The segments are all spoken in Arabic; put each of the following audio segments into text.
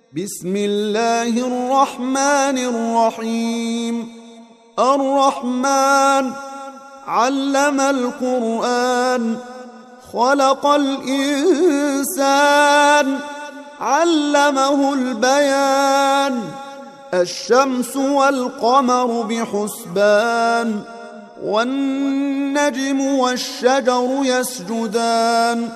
بسم الله الرحمن الرحيم. الرحمن علم القرآن، خلق الإنسان، علمه البيان. الشمس والقمر بحسبان، والنجم والشجر يسجدان.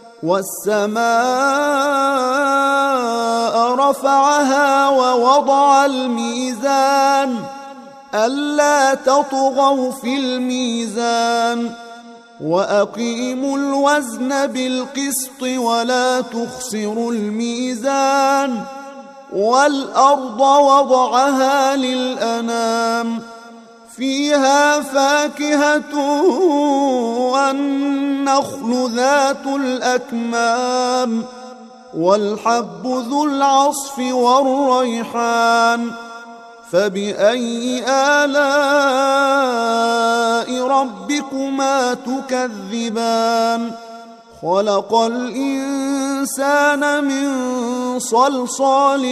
والسماء رفعها ووضع الميزان، ألا تطغوا في الميزان. وأقيموا الوزن بالقسط ولا تخسروا الميزان. والأرض وضعها للأنام، فيها فاكهة والنخل ذات الأكمام، والحب ذو العصف والريحان. فبأي آلاء ربكما تكذبان؟ خلق الإنسان من صلصال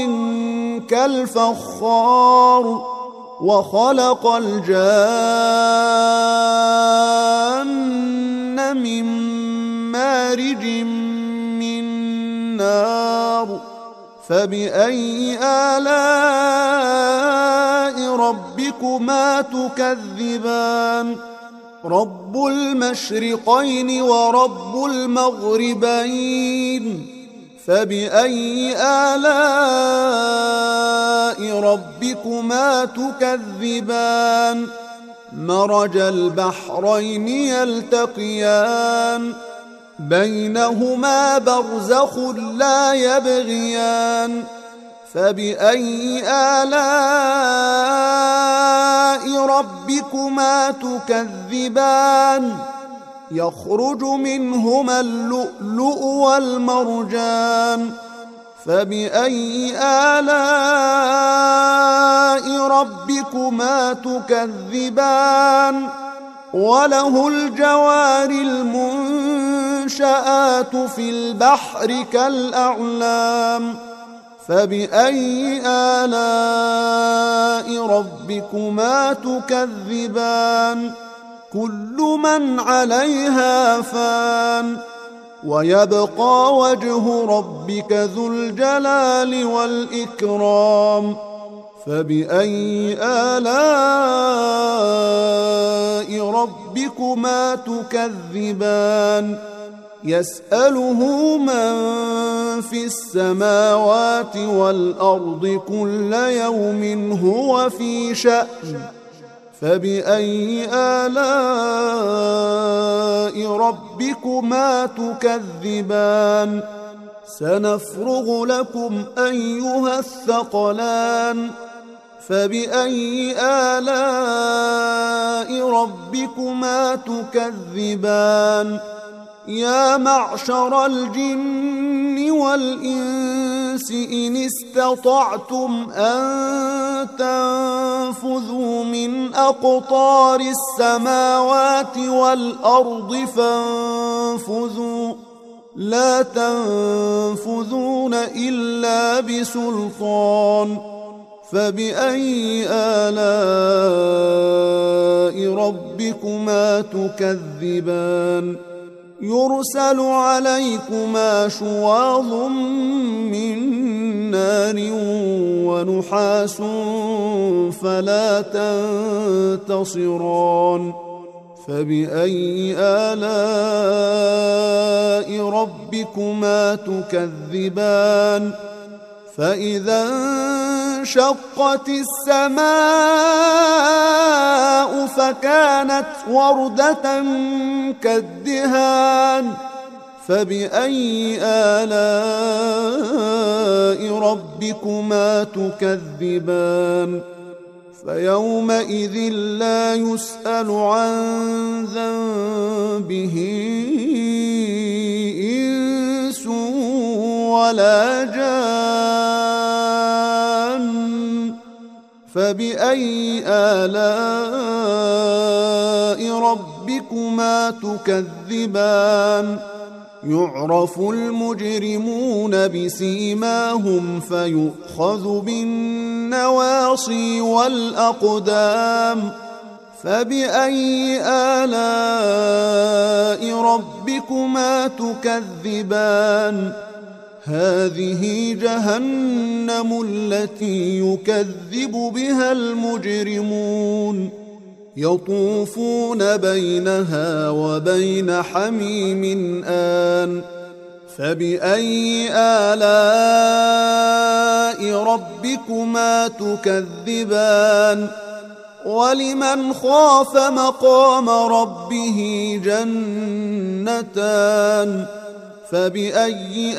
كالفخار، وخلق الجان من مارج من نار. فبأي آلاء ربكما تكذبان؟ رب المشرقين ورب المغربين. فبأي آلاء ربكما تكذبان؟ مرج البحرين يلتقيان، بينهما برزخ لا يبغيان. فبأي آلاء ربكما تكذبان؟ يخرج منهما اللؤلؤ والمرجان. فبأي آلاء ربكما تكذبان؟ وله الجوار المنشآت في البحر كالأعلام. فبأي آلاء ربكما تكذبان؟ كل من عليها فان، ويبقى وجه ربك ذو الجلال والإكرام. فبأي آلاء ربكما تكذبان؟ يسأله من في السماوات والأرض كل يوم هو في شأن. فبأي آلاء ربكما تكذبان؟ سنفرغ لكم أيها الثقلان. فبأي آلاء ربكما تكذبان؟ يا معشر الجن والإنس إن استطعتم أن تنفذوا من أقطار السماوات والأرض فانفذوا، لا تنفذون إلا بسلطان. فبأي آلاء ربكما تكذبان؟ يرسل عليكما شواظ من نار ونحاس فلا تنتصران. فبأي آلاء ربكما تكذبان؟ فإذا انشقت السماء فكانت وردة كالدهان. فبأي آلاء ربكما تكذبان؟ فيومئذ لا يسأل عن ذنبه إنس ولا جان. فبأي آلاء ربكما تكذبان؟ يعرف المجرمون بسيماهم فيؤخذ بالنواصي والأقدام فبأي آلاء ربكما تكذبان هذه جهنم التي يكذب بها المجرمون يطوفون بينها وبين حميم آن فبأي آلاء ربكما تكذبان ولمن خاف مقام ربه جنتان فبأي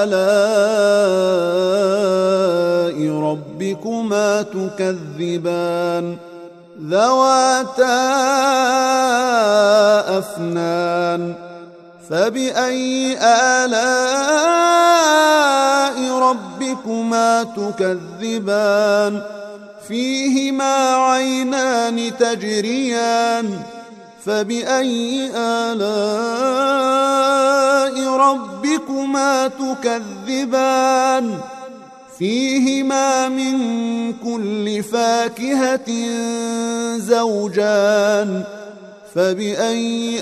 آلاء ربكما تكذبان ذواتا أفنان فبأي آلاء ربكما تكذبان فيهما عينان تجريان فبأي آلاء ربكما تكذبان فيهما من كل فاكهة زوجان فبأي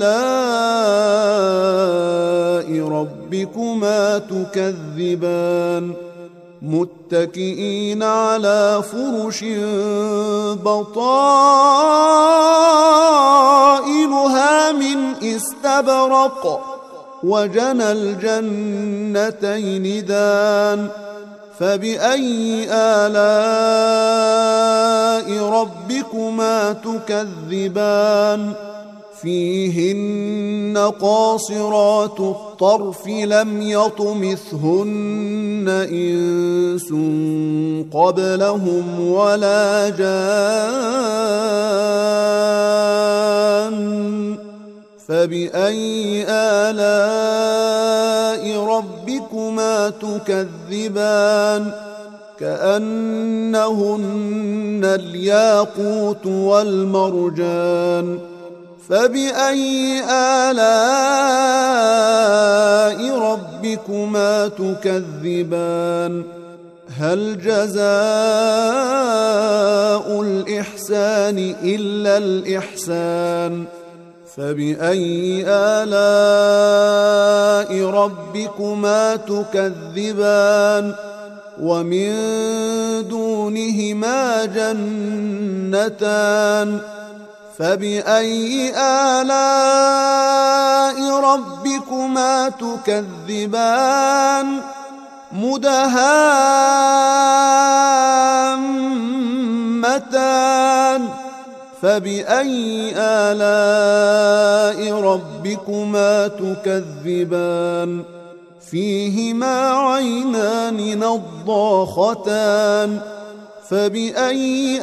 آلاء ربكما تكذبان متكئين على فرش بطائنها من استبرق وجنى الجنتين دان فبأي آلاء ربكما تكذبان فيهن قاصرات الطرف لم يطمثهن إنس قبلهم ولا جان فبأي آلاء ربكما تكذبان كأنهن الياقوت والمرجان فبأي آلاء ربكما تكذبان هل جزاء الإحسان إلا الإحسان فبأي آلاء ربكما تكذبان ومن دونهما جنتان فبأي آلاء ربكما تكذبان مدهامتان فبأي آلاء ربكما تكذبان فيهما عينان نضاختان فبأي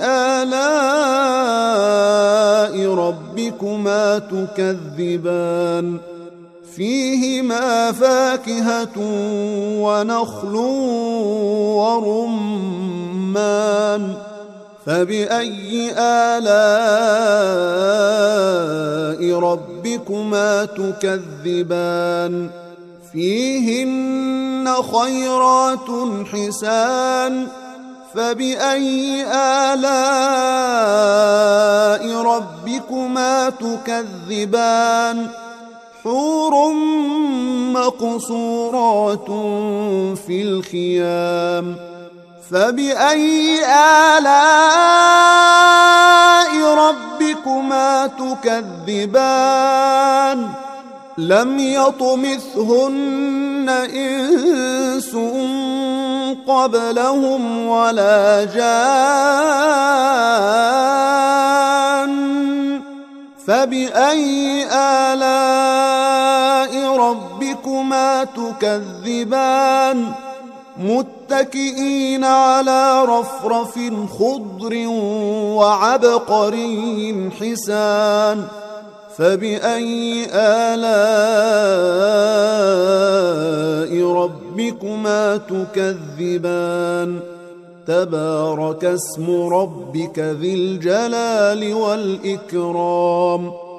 آلاء ربكما تكذبان فيهما فاكهة ونخل ورمان فبأي آلاء ربكما تكذبان فيهن خيرات حسان فبأي آلاء ربكما تكذبان حور مقصورات في الخيام فبأي آلاء ربكما تكذبان لم يطمثهن إنس قبلهم ولا جان فبأي آلاء ربكما تكذبان متكئين على رفرف خضر وعبقري حسان فبأي آلاء ربكما تكذبان تبارك اسم ربك ذي الجلال والإكرام